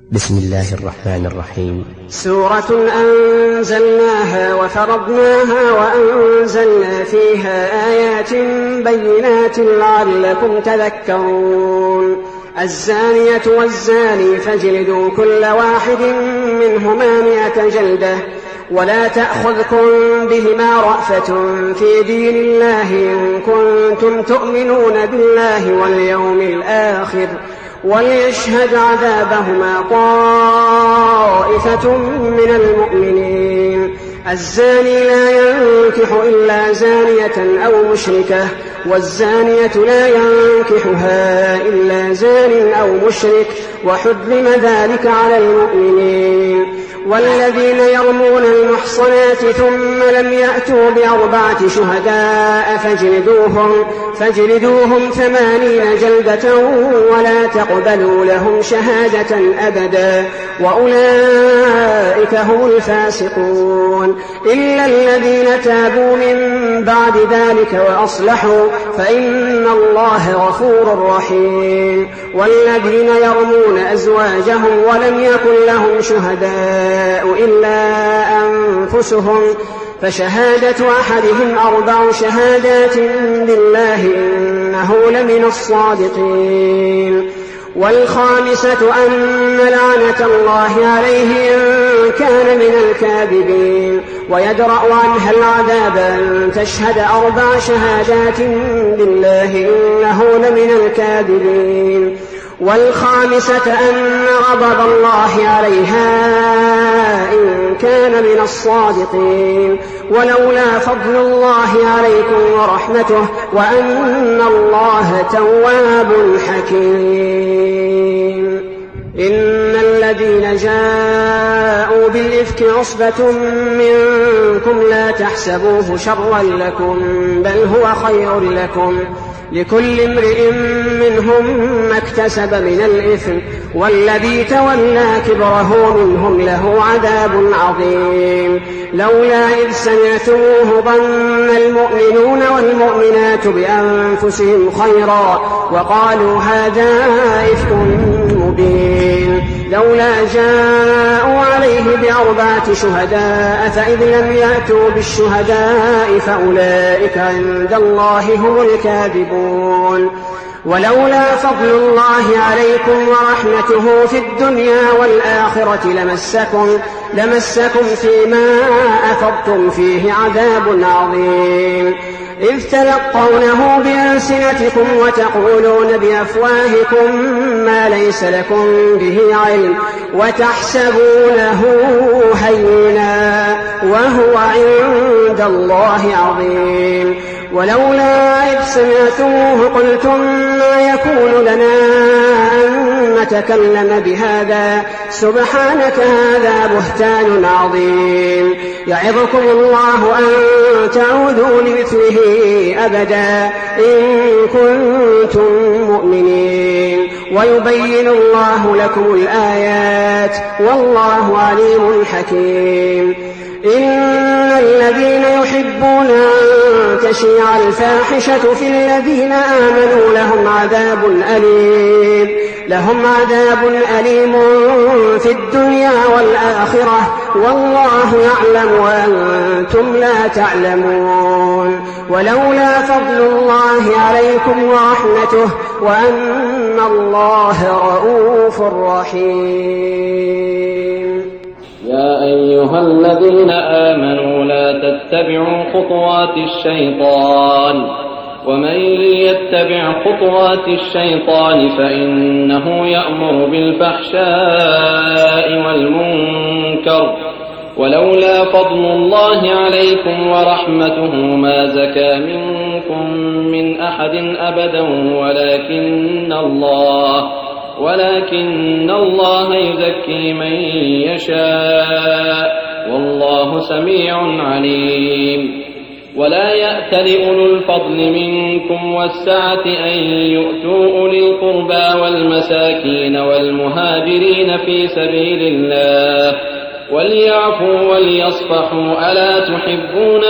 بسم الله الرحمن الرحيم. سورة أنزلناها وفرضناها وأنزلنا فيها آيات بينات لعلكم تذكرون. الزانية والزاني فاجلدوا كل واحد منهما 100 جلدة ولا تأخذكم بهما رأفة في دين الله إن كنتم تؤمنون بالله واليوم الآخر وليشهد عذابهما طائفة من المؤمنين. الزاني لا ينكح إلا زانية أو مشركة والزانية لا ينكحها إلا زان أو مشرك وحرم ذلك على المؤمنين. والذين يرمون المحصنات ثم لم يأتوا ب4 شهداء فاجلدوهم 80 جلدة ولا تقبلوا لهم شهادة أبدا وأولئك هم الفاسقون. إلا الذين تابوا من بعد ذلك وأصلحوا فإن الله غفور رحيم. والذين يرمون أزواجهم ولم يكن لهم شهداء إلا أنفسهم فشهادة أحدهم 4 شهادات بالله إنه لمن الصادقين. والخامسة أن لعنة الله عليه إن كان من الكاذبين ويدرأ عنها العذاب أن تشهد 4 شهادات بالله إنه لمن الكاذبين. والخامسة أن غضب الله عليها إن كان من الصادقين. ولولا فضل الله عليكم ورحمته وأن الله تواب حكيم. إن الذين جاءوا بالإفك عصبة منكم لا تحسبوه شرا لكم بل هو خير لكم لكل امرئ منهم ما اكتسب من الإثم والذي تولى كبره منهم له عذاب عظيم. لولا إذ سمعتموه ظن المؤمنون والمؤمنات بأنفسهم خيرا وقالوا هذا إفك مبين. لولا جاءوا عليه ب4 شهداء فإذ لم يأتوا بالشهداء فأولئك عند الله هم الكاذبون. ولولا فضل الله عليكم ورحمته في الدنيا والآخرة لمسكم فيما أفضتم فيه عذاب عظيم. إذ تلقونه بألسنتكم وتقولون بأفواهكم ما ليس لكم به علم وتحسبونه هينا وهو عند الله عظيم. ولولا إذ سمعتموه قلتم ما يكون لنا أن نتكلم بهذا سبحانك هذا بهتان عظيم. يعظكم الله أن تعودوا لمثله أبدا إن كنتم مؤمنين ويبين الله لكم الآيات والله عليم حكيم. إن الذين يحبون أن تشيع الفاحشة في الذين آمنوا لهم عذاب أليم في الدنيا والآخرة والله يعلم وأنتم لا تعلمون. ولولا فضل الله عليكم ورحمته وأن الله رؤوف رحيم. يا أيها الذين آمنوا لا تتبعوا خطوات الشيطان ومن يتبع خطوات الشيطان فإنه يأمر بالفحشاء والمنكر ولولا فضل الله عليكم ورحمته ما زكى منكم من أحد أبدا ولكن الله يزكي من يشاء والله سميع عليم. ولا يأتل أولو الفضل منكم والسعة أن يؤتوا أولي القربى والمساكين والمهاجرين في سبيل الله وليعفوا وليصفحوا ألا تحبون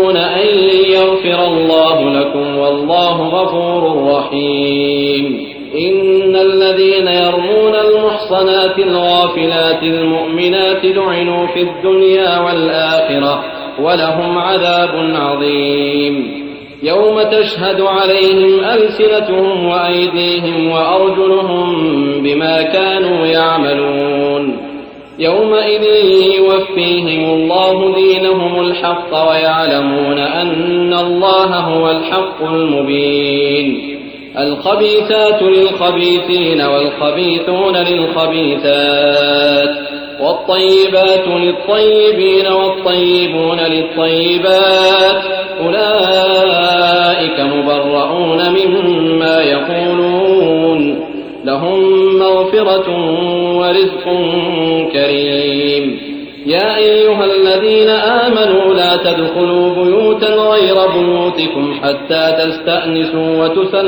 أن يغفر الله لكم والله غفور رحيم. إن الذين يرمون المحصنات الغافلات المؤمنات لعنوا في الدنيا والآخرة ولهم عذاب عظيم يوم تشهد عليهم ألسنتهم وأيديهم وأرجلهم بما كانوا يعملون يومئذ يوفيهم الله دينهم الحق ويعلمون أن الله هو الحق المبين الخبيثات للخبيثين والخبيثون للخبيثات والطيبات للطيبين والطيبون للطيبات أولئك مبرؤون مما يقولون لهم مغفرة ورزق كريم يا أيها الذين آمنوا لا تدخلوا بيوتا غير بيوتكم حتى تستأنسوا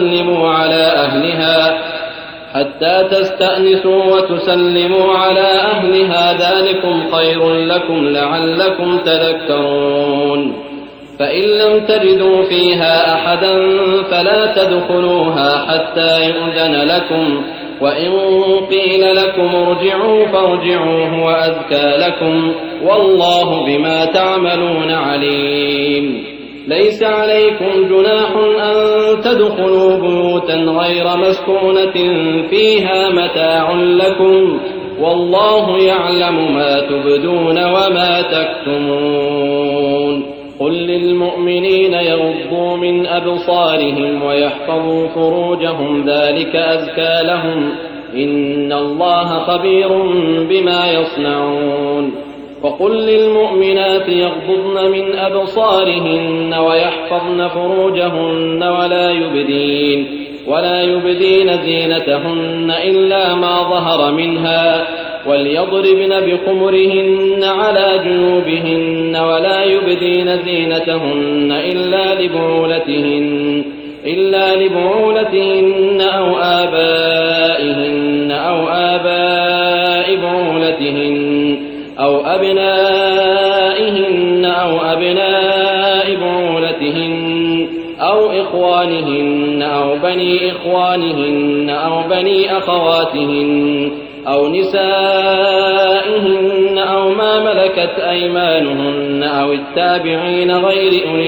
وتسلموا على أهلها ذلكم خير لكم لعلكم تذكرون فإن لم تجدوا فيها أحدا فلا تدخلوها حتى يؤذن لكم وإن قيل لكم ارجعوا فارجعوا هو أزكى لكم والله بما تعملون عليم ليس عليكم جناح أن تدخلوا بيوتا غير مسكونة فيها متاع لكم والله يعلم ما تبدون وما تكتمون قل للمؤمنين يغضوا من أبصارهم ويحفظوا فروجهم ذلك أزكى لهم إن الله خبير بما يصنعون وقل للمؤمنات يغضضن من أبصارهن ويحفظن فروجهن ولا يبدين زينتهن إلا ما ظهر منها وليضربن بخمرهن على جنوبهن ولا يبدين زينتهن إلا لبعولتهن أو آبائهن أو آباء بعولتهن أو أبنائهن أو أبناء بعولتهن أو إخوانهن أو بني إخوانهن أو بني أخواتهن أو نسائهن أو ما ملكت أيمانهن أو التابعين غير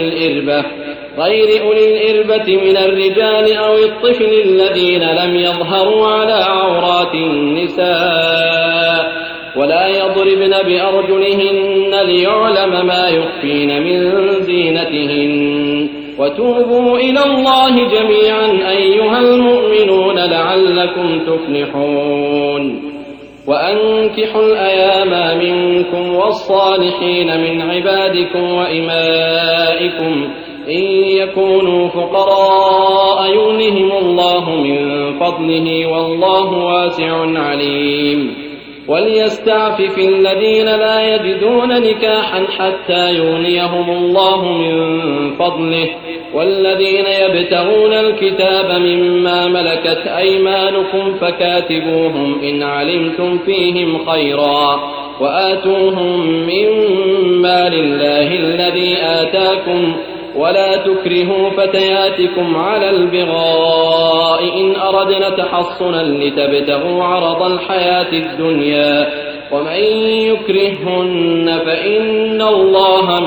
أولي الإربة من الرجال أو الطفل الذين لم يظهروا على عورات النساء ولا يضربن بأرجلهن ليعلم ما يخفين من زينتهن وتوبوا إلى الله جميعا أيها المؤمنون لعلكم تفلحون وأنكحوا الأيام منكم والصالحين من عبادكم وإمائكم إن يكونوا فقراء يغنهم الله من فضله والله واسع عليم وليستعفف الذين لا يجدون نكاحا حتى يغنيهم الله من فضله والذين يبتغون الكتاب مما ملكت أيمانكم فكاتبوهم إن علمتم فيهم خيرا وآتوهم مما لله الذي آتاكم ولا تكرهوا فتياتكم على البغاء إن أردنا تحصنا لتبتغوا عرض الحياة الدنيا ومن يكرههن فإن الله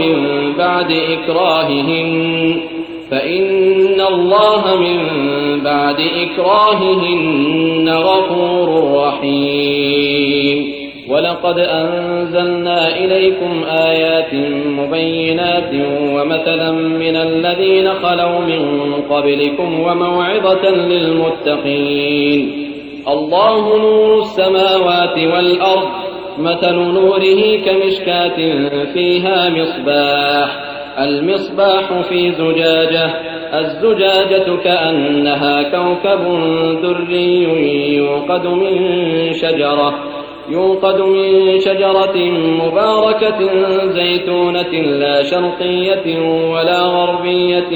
من بعد إكراههن غفور رحيم ولقد أنزلنا إليكم آيات مبينات ومثلا من الذين خلوا من قبلكم وموعظة للمتقين الله نور السماوات والأرض مثل نوره كمشكاة فيها المصباح في زجاجة الزجاجة كأنها كوكب دري يوقد من شجرة مباركة زيتونة لا شرقية ولا غربية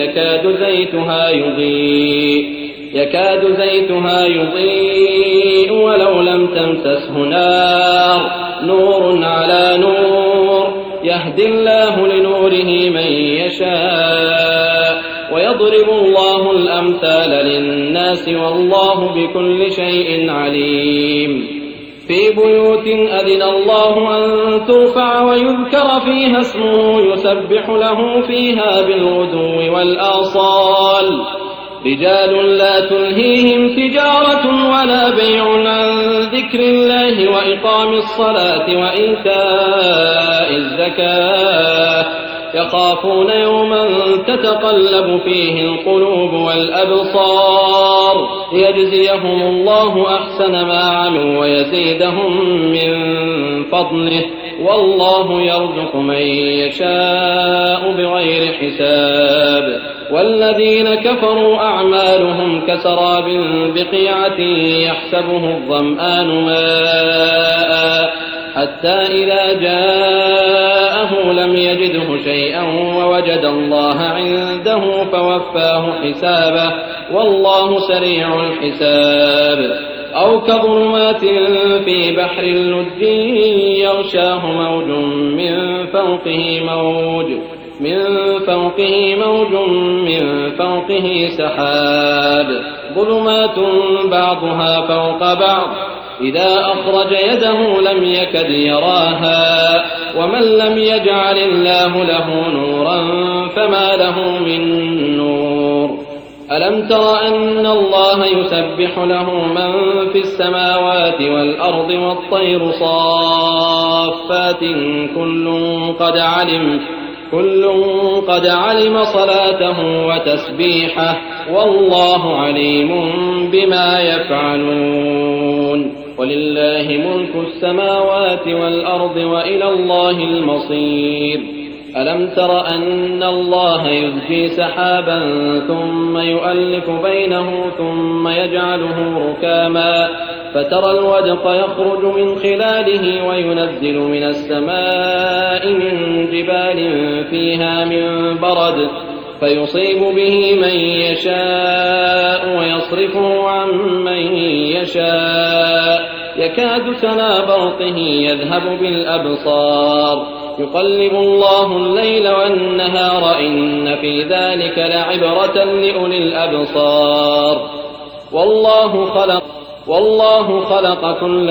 يكاد زيتها يضيء ولو لم تمسسه نار نور على نور يهدي الله لنوره من يشاء ويضرب الله الأمثال للناس والله بكل شيء عليم. في بيوت أذن الله أن ترفع ويذكر فيها اسمه يسبح له فيها بالغدو والآصال رجال لا تلهيهم تجارة ولا بيع عن ذكر الله وإقام الصلاة وإيتاء الزكاة يخافون يوما تتقلب فيه القلوب والأبصار ليجزيهم الله أحسن ما عملوا ويزيدهم من فضله والله يرزق من يشاء بغير حساب. والذين كفروا أعمالهم كسراب بقيعة يحسبه الظمآن ماء حتى إذا جاءه لم يجده شيئا ووجد الله عنده فوفاه حسابه والله سريع الحساب. أو كظلمات في بحر لج يغشاه موج من فوقه سحاب ظلمات بعضها فوق بعض إذا أخرج يده لم يكد يراها ومن لم يجعل الله له نورا فما له من نور. ألم تر أن الله يسبح له من في السماوات والأرض والطير صافات كل قد علم صلاته وتسبيحه والله عليم بما يفعلون. ولله ملك السماوات والأرض وإلى الله المصير. ألم تر أن الله يزجي سحابا ثم يؤلف بينه ثم يجعله ركاما فترى الودق يخرج من خلاله وينزل من السماء من جبال فيها من برد فيصيب به من يشاء ويصرفه عن من يشاء يكاد سنا برقه يذهب بالأبصار يقلب الله الليل والنهار إن في ذلك لعبرة لأولي الأبصار. والله خلق كل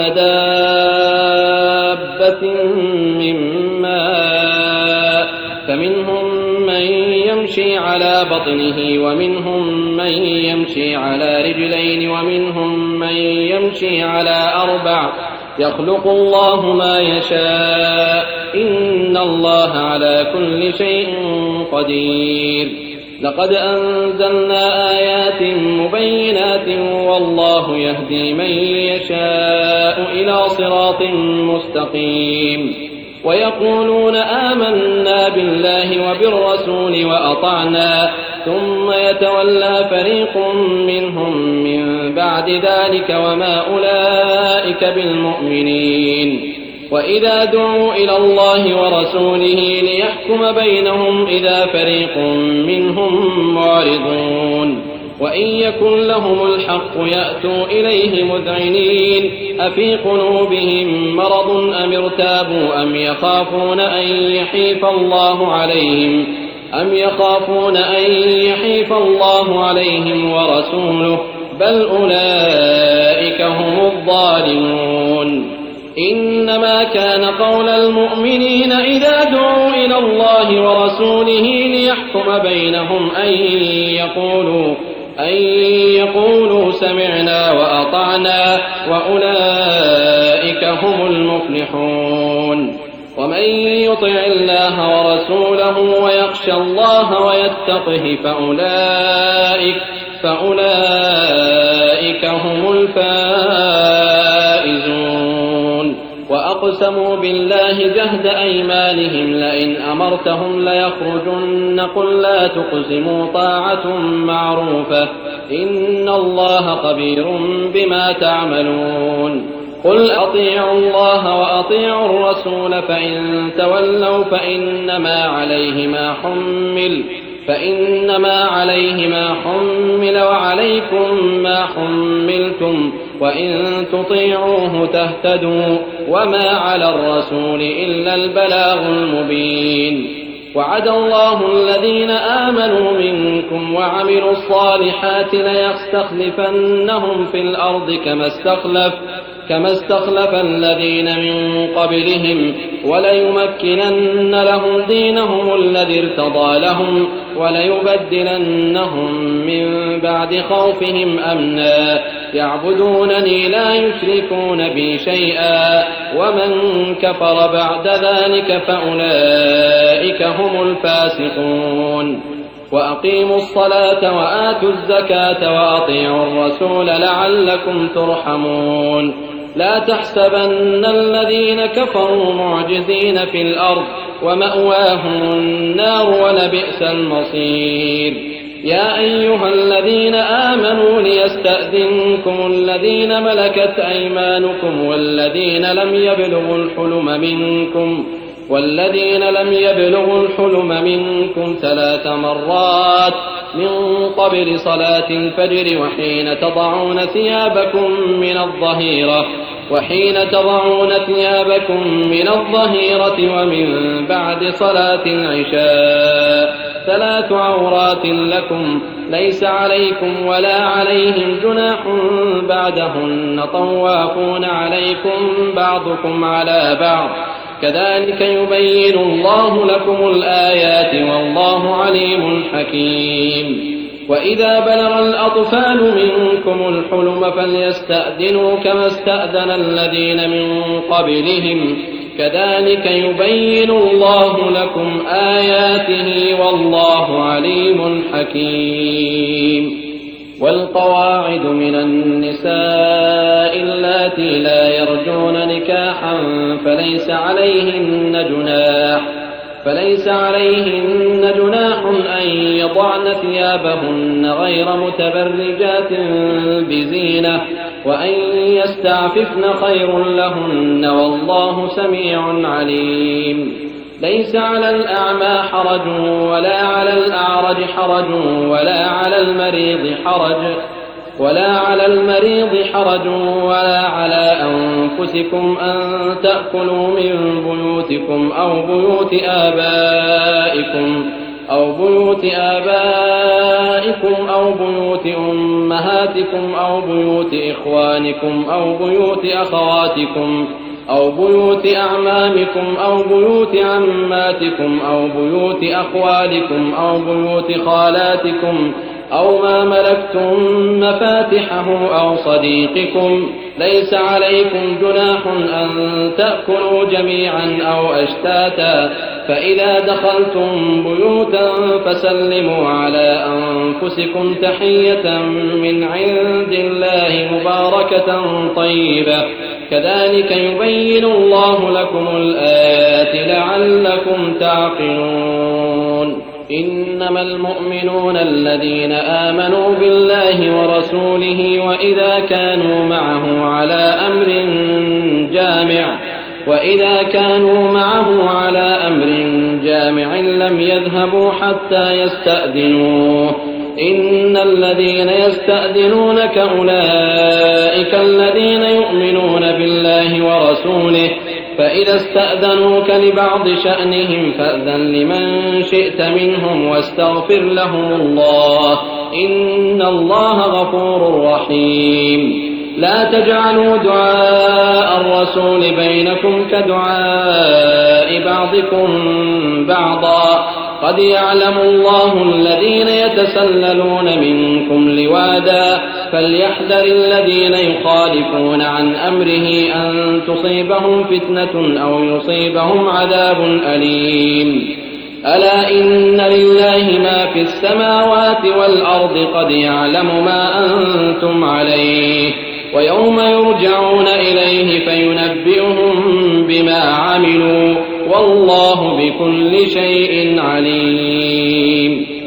دابة من ماء فمنهم من يمشي على بطنه ومنهم من يمشي على رجلين ومنهم من يمشي على أربع يخلق الله ما يشاء إن الله على كل شيء قدير. لقد أنزلنا آيات مبينات والله يهدي من يشاء إلى صراط مستقيم. ويقولون آمنا بالله وبالرسول وأطعنا ثم يتولى فريق منهم من بعد ذلك وما أولئك بالمؤمنين. وإذا دعوا إلى الله ورسوله ليحكم بينهم إذا فريق منهم معرضون. وإن يكن لهم الحق يأتوا إليه مذعنين أفي قلوبهم مرض أم ارتابوا أم يخافون أن يحيف الله عليهم ورسوله بل أولئك هم الظالمون. إنما كان قول المؤمنين إذا دعوا إلى الله ورسوله ليحكم بينهم أن يقولوا سمعنا وأطعنا وأولئك هم المفلحون. ومن يطع الله ورسوله ويخشى الله ويتقه فأولئك هم الفائزون. وأقسموا بالله جهد أيمانهم لئن أمرتهم ليخرجن قل لا تقسموا طاعة معروفة إن الله خبير بما تعملون. قل أطيعوا الله وأطيعوا الرسول فإن تولوا فإنما عليه ما حمل وعليكم ما حملتم وإن تطيعوه تهتدوا وما على الرسول إلا البلاغ المبين. وعد الله الذين آمنوا منكم وعملوا الصالحات ليستخلفنهم في الأرض كما استخلف الذين من قبلهم وليمكنن لهم دينهم الذي ارتضى لهم وليبدلنهم من بعد خوفهم أمنا يعبدونني لا يشركون بي شيئا ومن كفر بعد ذلك فأولئك هم الفاسقون وأقيموا الصلاة وآتوا الزكاة وأطيعوا الرسول لعلكم ترحمون لا تحسبن الذين كفروا معجزين في الأرض ومأواهم النار ولبئس المصير يا أيها الذين آمنوا ليستأذنكم الذين ملكت أيمانكم والذين لم يبلغوا الحلم منكم 3 مرات من قبل صلاة الفجر وحين تضعون ثيابكم من الظهيرة ومن بعد صلاة العشاء 3 عورات لكم ليس عليكم ولا عليهم جناح بعدهن طوافون عليكم بعضكم على بعض كذلك يبين الله لكم الآيات والله عليم حكيم وإذا بلغ الأطفال منكم الحلم فليستأذنوا كما استأذن الذين من قبلهم كذلك يبين الله لكم آياته والله عليم حكيم والقواعد من النساء اللاتي لا يرجون نكاحا فليس عليهن جناح أن يضعن ثيابهن غير متبرجات بزينة وأن يستعففن خير لهن والله سميع عليم ليس على الأعمى حرج ولا على الأعرج حرج ولا على المريض حرج ولا على أنفسكم أن تأكلوا من بيوتكم أو بيوت آبائكم أو بيوت أمهاتكم أو بيوت إخوانكم أو بيوت أخواتكم أو بيوت أعمامكم أو بيوت عماتكم أو بيوت أخوالكم أو بيوت خالاتكم أو ما ملكتم مفاتحه أو صديقكم ليس عليكم جناح أن تأكلوا جميعا أو أشتاتا فإذا دخلتم بيوتا فسلموا على أنفسكم تحية من عند الله مباركة طيبة كذلك يبين الله لكم الآيات لعلكم تعقلون إنما المؤمنون الذين آمنوا بالله ورسوله وإذا كانوا معه على أمر جامع لم يذهبوا حتى يستأذنوه إن الذين يستأذنونك أولئك الذين يؤمنون بالله ورسوله فإذا استأذنوك لبعض شأنهم فأذن لمن شئت منهم واستغفر لهم الله إن الله غفور رحيم لا تجعلوا دعاء الرسول بينكم كدعاء بعضكم بعضا قد يعلم الله الذين يتسللون منكم لوادا فليحذر الذين يخالفون عن أمره أن تصيبهم فتنة أو يصيبهم عذاب أليم ألا إن لله ما في السماوات والأرض قد يعلم ما أنتم عليه ويوم يرجعون إليه فينبئهم بما عملوا والله بكل شيء عليم